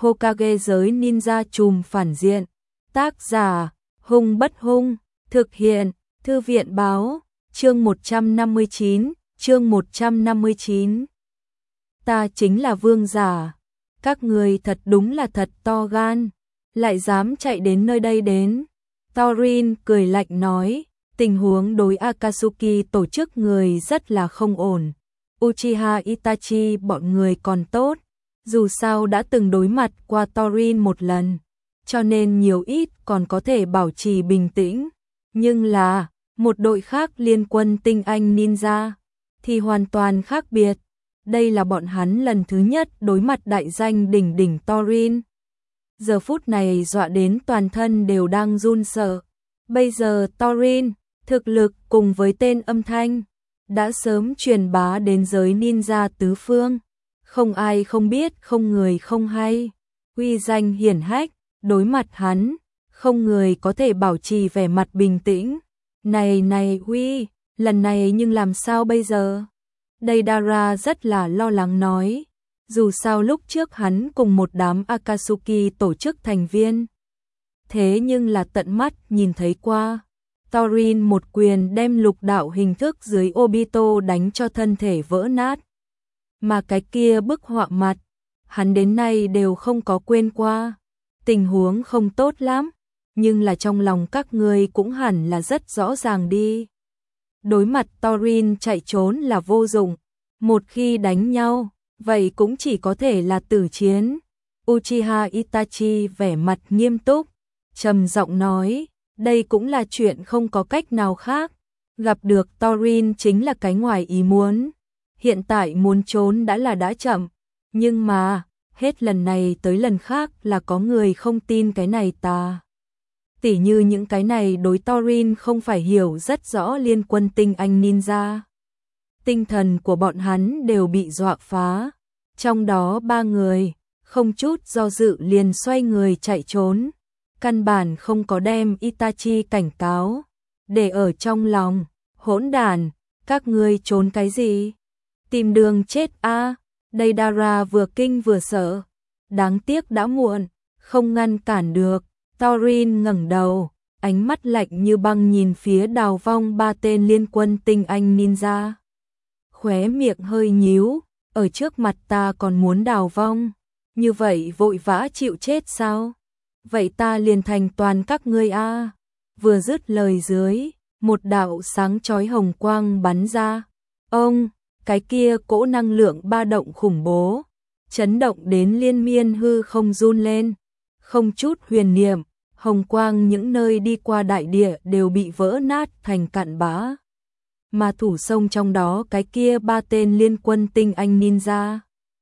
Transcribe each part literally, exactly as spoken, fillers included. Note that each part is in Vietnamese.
Hokage giới ninja trùm phản diện. Tác giả, Hung Bất Hung, thực hiện, Thư viện báo, chương một trăm năm mươi chín, chương một trăm năm mươi chín. Ta chính là vương giả, các người thật đúng là thật to gan, lại dám chạy đến nơi đây đến. Thorin cười lạnh nói, tình huống đối Akatsuki tổ chức người rất là không ổn. Uchiha Itachi bọn người còn tốt, dù sao đã từng đối mặt qua Thorin một lần, cho nên nhiều ít còn có thể bảo trì bình tĩnh. Nhưng là, một đội khác liên quân tinh anh ninja, thì hoàn toàn khác biệt. Đây là bọn hắn lần thứ nhất đối mặt đại danh đỉnh đỉnh Thorin. Giờ phút này dọa đến toàn thân đều đang run sợ. Bây giờ Thorin, thực lực cùng với tên âm thanh, đã sớm truyền bá đến giới ninja tứ phương. Không ai không biết, không người không hay. Uy danh hiển hách, đối mặt hắn, không người có thể bảo trì vẻ mặt bình tĩnh. Này này Uy, lần này nhưng làm sao bây giờ? Deidara rất là lo lắng nói. Dù sao lúc trước hắn cùng một đám Akatsuki tổ chức thành viên. Thế nhưng là tận mắt nhìn thấy qua. Thorin một quyền đem lục đạo hình thức dưới Obito đánh cho thân thể vỡ nát. Mà cái kia bức họa mặt, hắn đến nay đều không có quên qua. Tình huống không tốt lắm, nhưng là trong lòng các ngươi cũng hẳn là rất rõ ràng đi. Đối mặt Thorin chạy trốn là vô dụng, một khi đánh nhau, vậy cũng chỉ có thể là tử chiến. Uchiha Itachi vẻ mặt nghiêm túc, trầm giọng nói, đây cũng là chuyện không có cách nào khác. Gặp được Thorin chính là cái ngoài ý muốn. Hiện tại muốn trốn đã là đã chậm, nhưng mà, hết lần này tới lần khác là có người không tin cái này ta. Tỉ như những cái này đối Thorin không phải hiểu rất rõ liên quân tinh anh ninja. Tinh thần của bọn hắn đều bị dọa phá. Trong đó ba người, không chút do dự liền xoay người chạy trốn. Căn bản không có đem Itachi cảnh cáo. Để ở trong lòng, hỗn đản, các ngươi trốn cái gì? Tìm đường chết a à? Deidara vừa kinh vừa sợ. Đáng tiếc đã muộn, không ngăn cản được. Thorin ngẩng đầu, ánh mắt lạnh như băng nhìn phía đào vong ba tên liên quân tinh anh ninja. Khóe miệng hơi nhíu, ở trước mặt ta còn muốn đào vong, như vậy vội vã chịu chết sao? Vậy ta liền thành toàn các ngươi a. À. Vừa dứt lời dưới, một đạo sáng chói hồng quang bắn ra. Ông, cái kia cỗ năng lượng ba động khủng bố, chấn động đến liên miên hư không run lên. Không chút huyền niệm, hồng quang những nơi đi qua đại địa đều bị vỡ nát thành cặn bã. Mà thủ sông trong đó cái kia ba tên liên quân tinh anh ninja.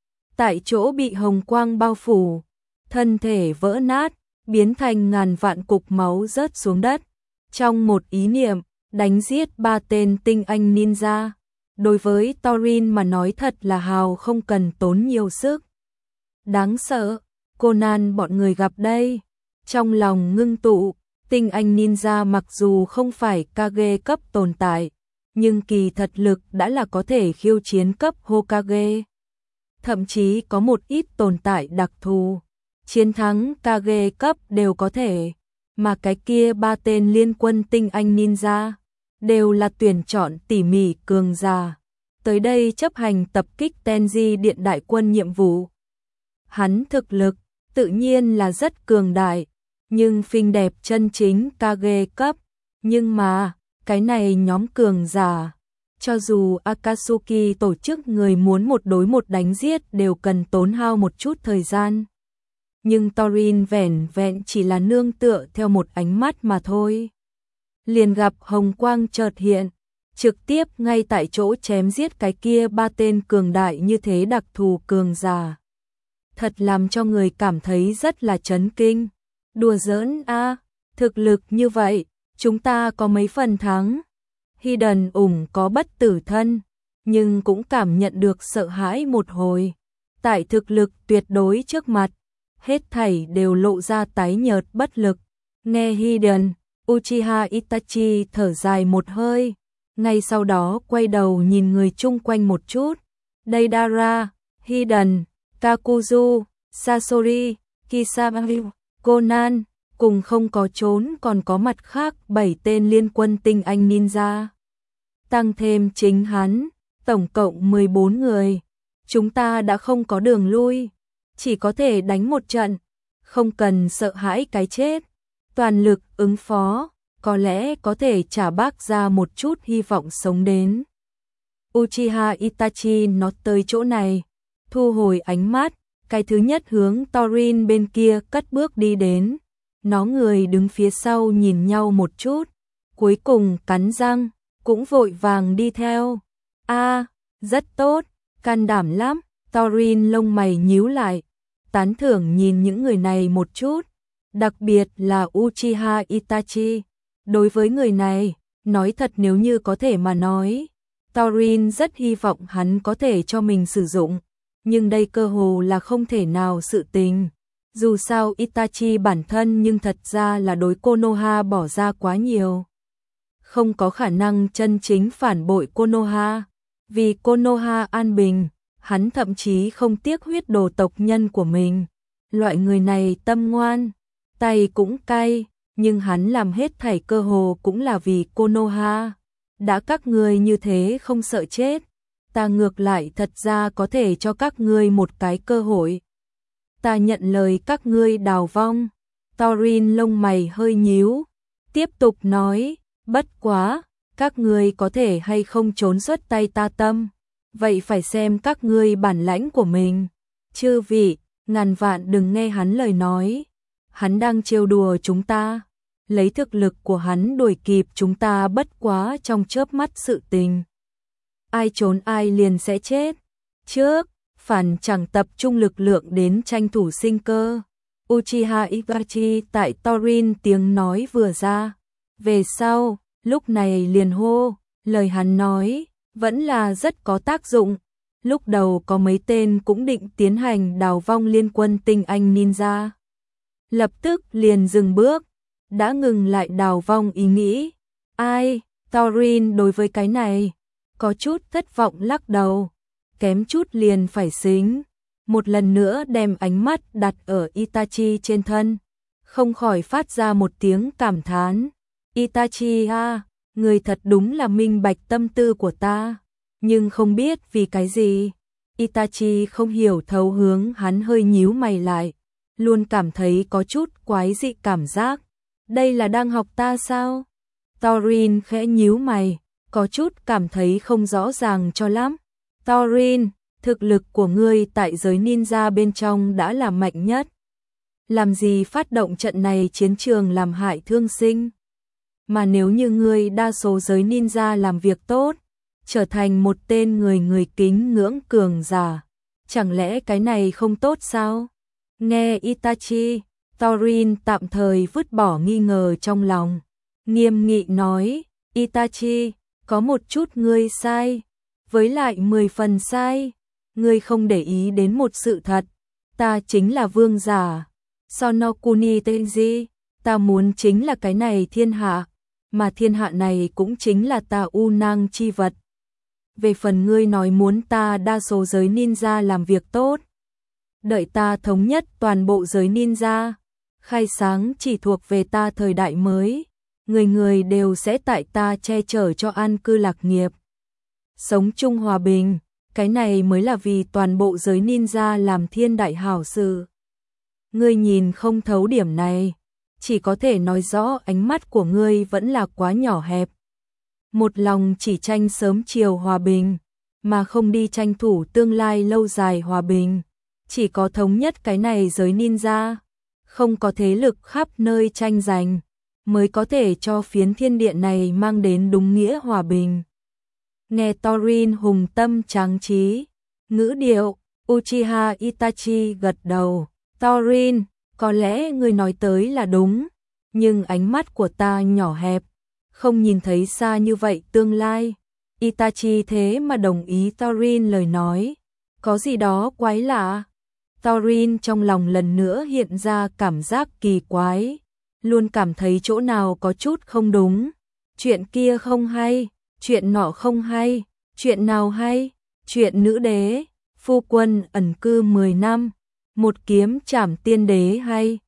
Tại chỗ bị hồng quang bao phủ, thân thể vỡ nát, biến thành ngàn vạn cục máu rớt xuống đất. Trong một ý niệm, đánh giết ba tên tinh anh ninja. Đối với Thorin mà nói thật là hào không cần tốn nhiều sức. Đáng sợ, Conan bọn người gặp đây. Trong lòng ngưng tụ, tinh anh ninja mặc dù không phải Kage cấp tồn tại, nhưng kỳ thật lực đã là có thể khiêu chiến cấp Hokage. Thậm chí có một ít tồn tại đặc thù, chiến thắng Kage cấp đều có thể, mà cái kia ba tên liên quân tinh anh ninja đều là tuyển chọn tỉ mỉ cường giả, tới đây chấp hành tập kích Tenji điện đại quân nhiệm vụ. Hắn thực lực tự nhiên là rất cường đại, nhưng phinh đẹp chân chính Kage cấp, nhưng mà cái này nhóm cường giả, cho dù Akatsuki tổ chức người muốn một đối một đánh giết đều cần tốn hao một chút thời gian. Nhưng Thorin vẻn vẹn chỉ là nương tựa theo một ánh mắt mà thôi. Liền gặp hồng quang chợt hiện, trực tiếp ngay tại chỗ chém giết cái kia ba tên cường đại như thế đặc thù cường giả. Thật làm cho người cảm thấy rất là chấn kinh. Đùa giỡn a, à, thực lực như vậy, chúng ta có mấy phần thắng. Hidden ủng có bất tử thân, nhưng cũng cảm nhận được sợ hãi một hồi. Tại thực lực tuyệt đối trước mặt, hết thảy đều lộ ra tái nhợt bất lực. Nghe Hidden, Uchiha Itachi thở dài một hơi, ngay sau đó quay đầu nhìn người chung quanh một chút. Deidara, Hidden, Kakuzu, Sasori, Kisamaru, Conan, cùng không có trốn còn có mặt khác bảy tên liên quân tinh anh ninja. Tăng thêm chính hắn, tổng cộng mười bốn người. Chúng ta đã không có đường lui, chỉ có thể đánh một trận, không cần sợ hãi cái chết, toàn lực ứng phó, có lẽ có thể trả bác ra một chút hy vọng sống đến. Uchiha Itachi nó tới chỗ này, thu hồi ánh mắt, cái thứ nhất hướng Thorin bên kia cất bước đi đến. Nó người đứng phía sau nhìn nhau một chút, cuối cùng cắn răng, cũng vội vàng đi theo. A, rất tốt, can đảm lắm. Thorin lông mày nhíu lại, tán thưởng nhìn những người này một chút, đặc biệt là Uchiha Itachi. Đối với người này, nói thật nếu như có thể mà nói, Thorin rất hy vọng hắn có thể cho mình sử dụng, nhưng đây cơ hồ là không thể nào sự tình. Dù sao Itachi bản thân nhưng thật ra là đối Konoha bỏ ra quá nhiều. Không có khả năng chân chính phản bội Konoha. Vì Konoha an bình, hắn thậm chí không tiếc huyết đồ tộc nhân của mình. Loại người này tâm ngoan, tay cũng cay, nhưng hắn làm hết thảy cơ hồ cũng là vì Konoha. Đã các ngươi như thế không sợ chết, ta ngược lại thật ra có thể cho các ngươi một cái cơ hội. Ta nhận lời các ngươi đào vong. Thorin lông mày hơi nhíu, tiếp tục nói, bất quá, các ngươi có thể hay không trốn xuất tay ta tâm, vậy phải xem các ngươi bản lãnh của mình. Chư vị, ngàn vạn đừng nghe hắn lời nói, hắn đang trêu đùa chúng ta, lấy thực lực của hắn đuổi kịp chúng ta bất quá trong chớp mắt sự tình. Ai trốn ai liền sẽ chết. Trước, phản chẳng tập trung lực lượng đến tranh thủ sinh cơ. Uchiha Itachi tại Thorin tiếng nói vừa ra. Về sau, lúc này liền hô, lời hắn nói, vẫn là rất có tác dụng. Lúc đầu có mấy tên cũng định tiến hành đào vong liên quân tinh anh ninja. Lập tức liền dừng bước, đã ngừng lại đào vong ý nghĩ. Ai, Thorin đối với cái này, có chút thất vọng lắc đầu, kém chút liền phải xính. Một lần nữa đem ánh mắt đặt ở Itachi trên thân, không khỏi phát ra một tiếng cảm thán. Itachi a, người thật đúng là minh bạch tâm tư của ta, nhưng không biết vì cái gì. Itachi không hiểu thấu hướng hắn hơi nhíu mày lại, luôn cảm thấy có chút quái dị cảm giác. Đây là đang học ta sao? Thorin khẽ nhíu mày, có chút cảm thấy không rõ ràng cho lắm. Thorin, thực lực của ngươi tại giới ninja bên trong đã là mạnh nhất. Làm gì phát động trận này chiến trường làm hại thương sinh? Mà nếu như ngươi đa số giới ninja làm việc tốt, trở thành một tên người người kính ngưỡng cường giả, chẳng lẽ cái này không tốt sao? Nghe Itachi, Thorin tạm thời vứt bỏ nghi ngờ trong lòng, nghiêm nghị nói, Itachi, có một chút ngươi sai, với lại mười phần sai, ngươi không để ý đến một sự thật, ta chính là vương giả, Sonokuni Tenji, ta muốn chính là cái này thiên hạ, mà thiên hạ này cũng chính là ta U Nang chi vật. Về phần ngươi nói muốn ta đa số giới ninja làm việc tốt, đợi ta thống nhất toàn bộ giới ninja, khai sáng chỉ thuộc về ta thời đại mới, người người đều sẽ tại ta che chở cho an cư lạc nghiệp. Sống chung hòa bình, cái này mới là vì toàn bộ giới ninja làm thiên đại hảo sự. Ngươi nhìn không thấu điểm này, chỉ có thể nói rõ ánh mắt của ngươi vẫn là quá nhỏ hẹp. Một lòng chỉ tranh sớm chiều hòa bình, mà không đi tranh thủ tương lai lâu dài hòa bình. Chỉ có thống nhất cái này giới ninja, không có thế lực khắp nơi tranh giành, mới có thể cho phiến thiên địa này mang đến đúng nghĩa hòa bình. Nghe Thorin hùng tâm tráng trí, ngữ điệu, Uchiha Itachi gật đầu. Thorin, có lẽ người nói tới là đúng, nhưng ánh mắt của ta nhỏ hẹp, không nhìn thấy xa như vậy tương lai. Itachi thế mà đồng ý Thorin lời nói, có gì đó quái lạ. Thorin trong lòng lần nữa hiện ra cảm giác kỳ quái, luôn cảm thấy chỗ nào có chút không đúng. Chuyện kia không hay, chuyện nọ không hay, chuyện nào hay, chuyện nữ đế, phu quân ẩn cư mười năm, một kiếm chảm tiên đế hay